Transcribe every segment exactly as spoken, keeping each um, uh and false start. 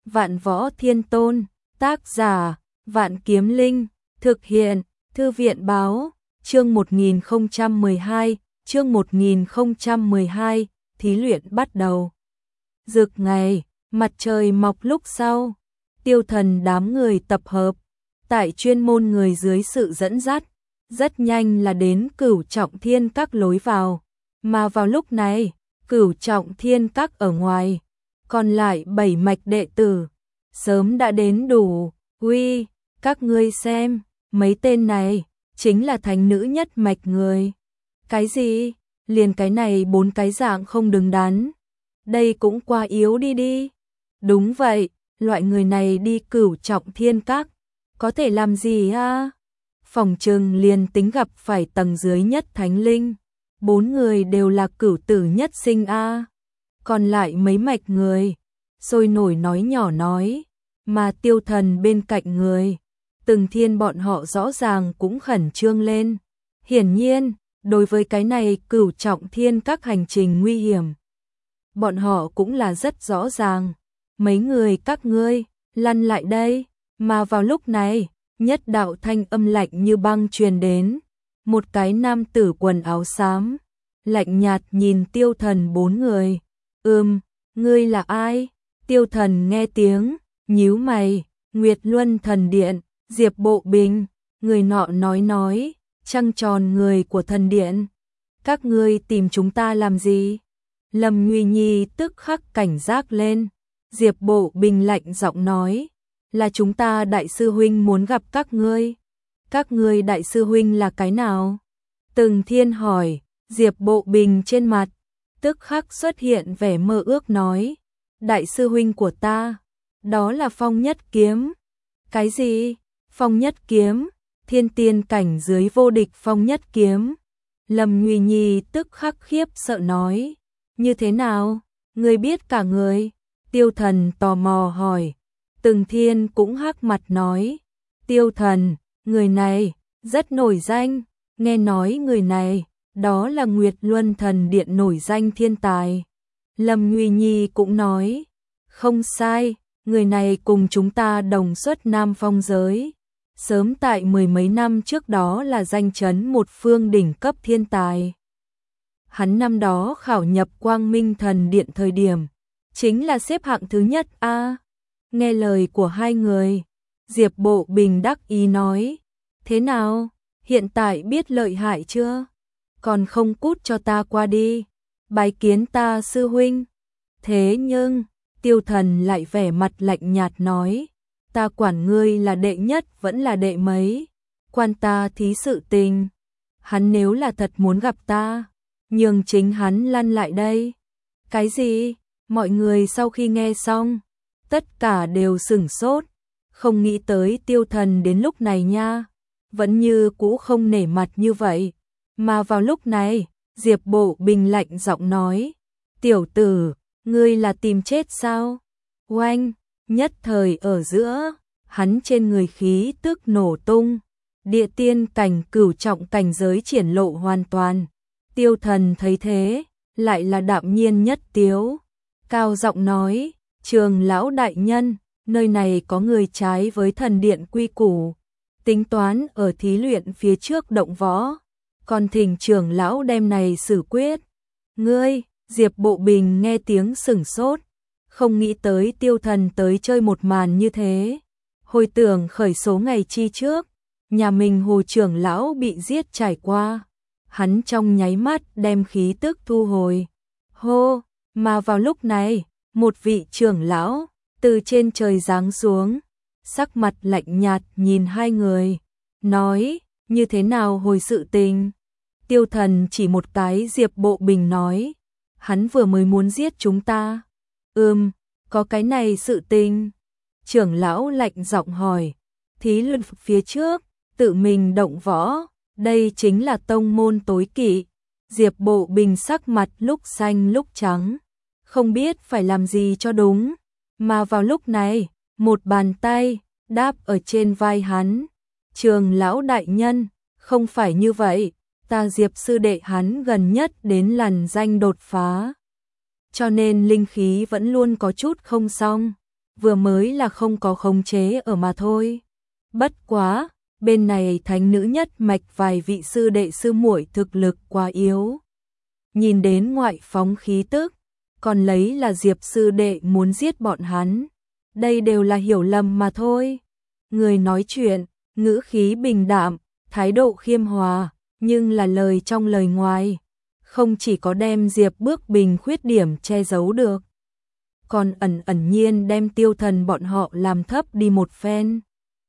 Vạn Võ Thiên Tôn, tác giả, Vạn Kiếm Linh, thực hiện, Thư viện báo, chương một nghìn không trăm mười hai, chương một nghìn không trăm mười hai, thí luyện bắt đầu. Rực ngày, mặt trời mọc lúc sau, Tiêu Thần đám người tập hợp, tại chuyên môn người dưới sự dẫn dắt, rất nhanh là đến Cửu Trọng Thiên Các lối vào, mà vào lúc này, Cửu Trọng Thiên Các ở ngoài, còn lại bảy mạch đệ tử, sớm đã đến đủ. Uy, các ngươi xem, mấy tên này, chính là thánh nữ nhất mạch người. Cái gì? Liền cái này bốn cái dạng không đứng đắn. Đây cũng quá yếu đi đi. Đúng vậy, loại người này đi Cửu Trọng Thiên Các, có thể làm gì a? Phòng trừng liền tính gặp phải tầng dưới nhất thánh linh, bốn người đều là cửu tử nhất sinh a. Còn lại mấy mạch người, sôi nổi nói nhỏ nói, mà Tiêu Thần bên cạnh người, Từng Thiên bọn họ rõ ràng cũng khẩn trương lên. Hiển nhiên, đối với cái này Cửu Trọng Thiên Các hành trình nguy hiểm, bọn họ cũng là rất rõ ràng. Mấy người các ngươi, lăn lại đây. Mà vào lúc này, nhất đạo thanh âm lạnh như băng truyền đến. Một cái nam tử quần áo xám, lạnh nhạt nhìn Tiêu Thần bốn người. Ừm, ngươi là ai? Tiêu Thần nghe tiếng, nhíu mày. Nguyệt Luân Thần Điện, Diệp Bộ Bình. Người nọ nói nói, trăng tròn người của thần điện. Các ngươi tìm chúng ta làm gì? Lâm Nguy Nhi tức khắc cảnh giác lên. Diệp Bộ Bình lạnh giọng nói, là chúng ta đại sư huynh muốn gặp các ngươi. Các ngươi đại sư huynh là cái nào? Từng Thiên hỏi. Diệp Bộ Bình trên mặt tức khắc xuất hiện vẻ mơ ước nói, đại sư huynh của ta, đó là Phong Nhất Kiếm. Cái gì? Phong Nhất Kiếm? Thiên tiên cảnh dưới vô địch Phong Nhất Kiếm. Lâm Nguy Nhi tức khắc khiếp sợ nói, như thế nào? Ngươi biết cả người? Tiêu Thần tò mò hỏi. Từng Thiên cũng hắc mặt nói, Tiêu Thần, người này rất nổi danh, nghe nói người này đó là Nguyệt Luân Thần Điện nổi danh thiên tài. Lâm Nguy Nhi cũng nói, không sai, người này cùng chúng ta đồng xuất Nam Phong giới, sớm tại mười mấy năm trước đó là danh chấn một phương đỉnh cấp thiên tài. Hắn năm đó khảo nhập Quang Minh Thần Điện thời điểm, chính là xếp hạng thứ nhất a. À, nghe lời của hai người, Diệp Bộ Bình đắc ý nói, thế nào, hiện tại biết lợi hại chưa? Còn không cút cho ta qua đi, bái kiến ta sư huynh. Thế nhưng, Tiêu Thần lại vẻ mặt lạnh nhạt nói, ta quản ngươi là đệ nhất vẫn là đệ mấy, quan ta thí sự tình. Hắn nếu là thật muốn gặp ta, nhường chính hắn lăn lại đây. Cái gì? Mọi người sau khi nghe xong, tất cả đều sửng sốt, không nghĩ tới Tiêu Thần đến lúc này nha, vẫn như cũ không nể mặt như vậy. Mà vào lúc này, Diệp Bộ Bình lạnh giọng nói, tiểu tử, ngươi là tìm chết sao? Oanh, nhất thời ở giữa, hắn trên người khí tức nổ tung, địa tiên cảnh cửu trọng cảnh giới triển lộ hoàn toàn. Tiêu Thần thấy thế, lại là đạm nhiên nhất tiếu, cao giọng nói, Trường lão đại nhân, nơi này có người trái với thần điện quy củ, tính toán ở thí luyện phía trước động võ, còn thỉnh trưởng lão đem này xử quyết. Ngươi, Diệp Bộ Bình nghe tiếng sửng sốt, không nghĩ tới Tiêu Thần tới chơi một màn như thế. Hồi tưởng khởi số ngày chi trước, nhà mình Hồ trưởng lão bị giết trải qua, hắn trong nháy mắt đem khí tức thu hồi. Hô, mà vào lúc này, một vị trưởng lão từ trên trời giáng xuống, sắc mặt lạnh nhạt nhìn hai người, nói, như thế nào hồi sự tình? Tiêu Thần chỉ một cái Diệp Bộ Bình nói, hắn vừa mới muốn giết chúng ta. Ừm, có cái này sự tình. Trưởng lão lạnh giọng hỏi, thí luyện phía trước, tự mình động võ, đây chính là tông môn tối kỵ. Diệp Bộ Bình sắc mặt lúc xanh lúc trắng, không biết phải làm gì cho đúng. Mà vào lúc này, một bàn tay đáp ở trên vai hắn. Trường lão đại nhân, không phải như vậy, ta Diệp sư đệ hắn gần nhất đến lằn danh đột phá, cho nên linh khí vẫn luôn có chút không xong. vừa mới là không có khống chế ở mà thôi. Bất quá, bên này thánh nữ nhất mạch vài vị sư đệ sư muội thực lực quá yếu. Nhìn đến ngoại phóng khí tức, còn lấy là Diệp sư đệ muốn giết bọn hắn. Đây đều là hiểu lầm mà thôi. Người nói chuyện, ngữ khí bình đạm, thái độ khiêm hòa, nhưng là lời trong lời ngoài. Không chỉ có đem Diệp Bước Bình khuyết điểm che giấu được, còn ẩn ẩn nhiên đem Tiêu Thần bọn họ làm thấp đi một phen.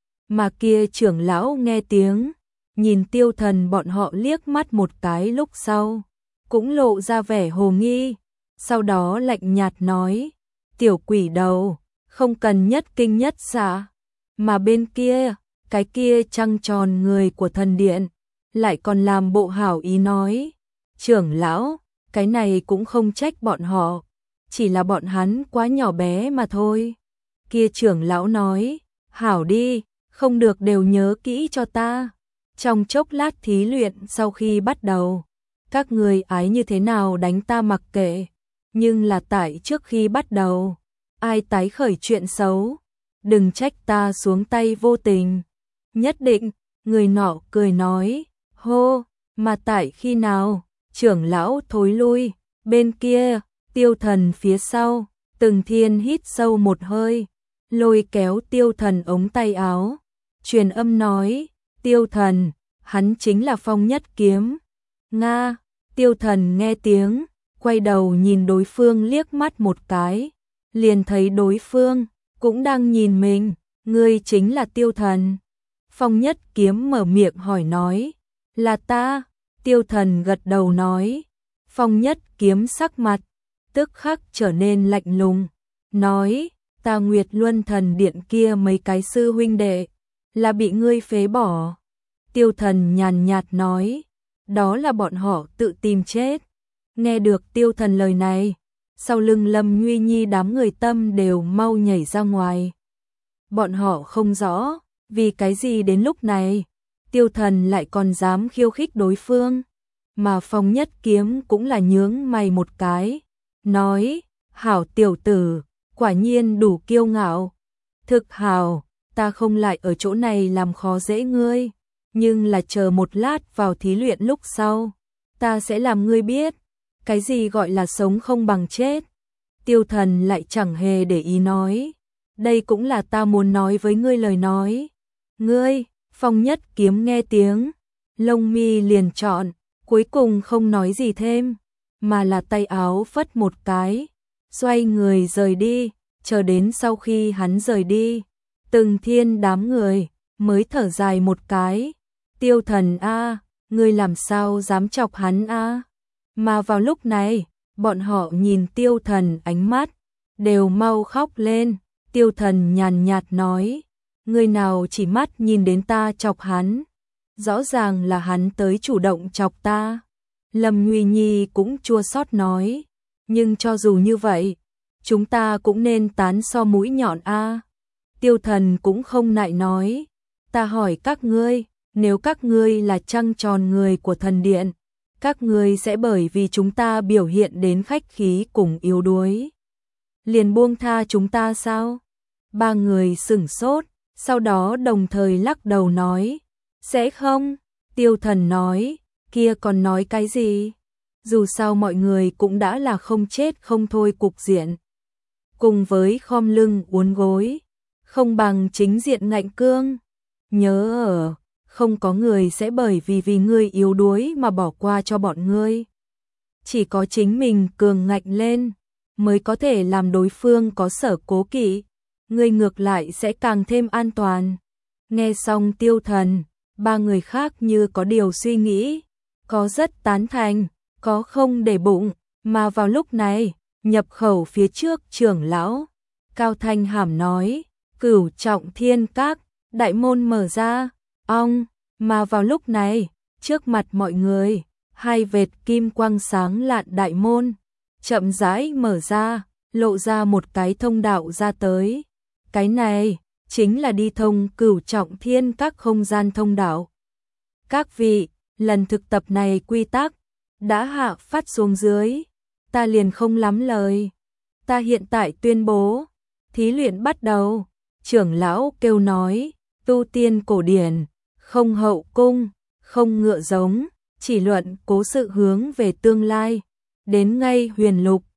Mà kia trưởng lão nghe tiếng, nhìn Tiêu Thần bọn họ liếc mắt một cái lúc sau, cũng lộ ra vẻ hồ nghi, sau đó lạnh nhạt nói, tiểu quỷ đầu, không cần nhất kinh nhất xạ. Mà bên kia, cái kia trăng tròn người của thần điện, lại còn làm bộ hảo ý nói, trưởng lão, cái này cũng không trách bọn họ, chỉ là bọn hắn quá nhỏ bé mà thôi. Kia trưởng lão nói, hảo đi, không được đều nhớ kỹ cho ta. Trong chốc lát thí luyện sau khi bắt đầu, các người ái như thế nào đánh ta mặc kệ, nhưng là tại trước khi bắt đầu, ai tái khởi chuyện xấu, đừng trách ta xuống tay vô tình. Nhất định, người nọ cười nói, hô, mà tại khi nào, trưởng lão thối lui, bên kia, Tiêu Thần phía sau, Từng Thiên hít sâu một hơi, lôi kéo Tiêu Thần ống tay áo, truyền âm nói, Tiêu Thần, hắn chính là Phong Nhất Kiếm. Nga, Tiêu Thần nghe tiếng, quay đầu nhìn đối phương liếc mắt một cái, liền thấy đối phương cũng đang nhìn mình, ngươi chính là Tiêu Thần. Phong Nhất Kiếm mở miệng hỏi nói, là ta. Tiêu Thần gật đầu nói, Phong Nhất Kiếm sắc mặt tức khắc trở nên lạnh lùng, nói, ta Nguyệt Luân Thần Điện kia mấy cái sư huynh đệ là bị ngươi phế bỏ. Tiêu Thần nhàn nhạt nói, đó là bọn họ tự tìm chết. Nghe được Tiêu Thần lời này, sau lưng Lâm Nguy Nhi đám người tâm đều mau nhảy ra ngoài. Bọn họ không rõ, vì cái gì đến lúc này, Tiêu Thần lại còn dám khiêu khích đối phương. Mà Phong Nhất Kiếm cũng là nhướng mày một cái, nói, hảo tiểu tử, quả nhiên đủ kiêu ngạo. Thực hảo, ta không lại ở chỗ này làm khó dễ ngươi, nhưng là chờ một lát vào thí luyện lúc sau, ta sẽ làm ngươi biết, cái gì gọi là sống không bằng chết. Tiêu Thần lại chẳng hề để ý nói, đây cũng là ta muốn nói với ngươi lời nói. Ngươi, Phong Nhất Kiếm nghe tiếng, lông mi liền trọn, cuối cùng không nói gì thêm, mà là tay áo phất một cái, xoay người rời đi, chờ đến sau khi hắn rời đi, Từng Thiên đám người mới thở dài một cái, Tiêu Thần a, ngươi làm sao dám chọc hắn a? Mà vào lúc này, bọn họ nhìn Tiêu Thần ánh mắt đều mau khóc lên. Tiêu Thần nhàn nhạt nói, người nào chỉ mắt nhìn đến ta chọc hắn, rõ ràng là hắn tới chủ động chọc ta. Lâm Nguy Nhi cũng chua xót nói, nhưng cho dù như vậy, chúng ta cũng nên tán so mũi nhọn a. Tiêu Thần cũng không nại nói, ta hỏi các ngươi, nếu các ngươi là trăng tròn người của thần điện, các ngươi sẽ bởi vì chúng ta biểu hiện đến khách khí cùng yếu đuối, liền buông tha chúng ta sao? Ba người sửng sốt, sau đó đồng thời lắc đầu nói, sẽ không. Tiêu Thần nói, kia còn nói cái gì? Dù sao mọi người cũng đã là không chết không thôi cục diện. Cùng với khom lưng uốn gối, không bằng chính diện ngạnh cương. Nhớ ở, không có người sẽ bởi vì vì ngươi yếu đuối mà bỏ qua cho bọn ngươi. Chỉ có chính mình cường ngạnh lên, mới có thể làm đối phương có sở cố kỵ. Ngươi ngược lại sẽ càng thêm an toàn. Nghe xong Tiêu Thần, ba người khác như có điều suy nghĩ, có rất tán thành, có không để bụng, mà vào lúc này, nhập khẩu phía trước trưởng lão, Cao Thanh Hàm nói, Cửu Trọng Thiên Các, đại môn mở ra, ong, mà vào lúc này, trước mặt mọi người, hai vệt kim quang sáng lạn đại môn, chậm rãi mở ra, lộ ra một cái thông đạo ra tới. Cái này, chính là đi thông Cửu Trọng Thiên Các không gian thông đạo. Các vị, lần thực tập này quy tắc đã hạ phát xuống dưới, ta liền không lắm lời. Ta hiện tại tuyên bố, Thí luyện bắt đầu, trưởng lão kêu nói, tu tiên cổ điển, không hậu cung, không ngựa giống, chỉ luận cố sự hướng về tương lai. Đến ngay huyền lục,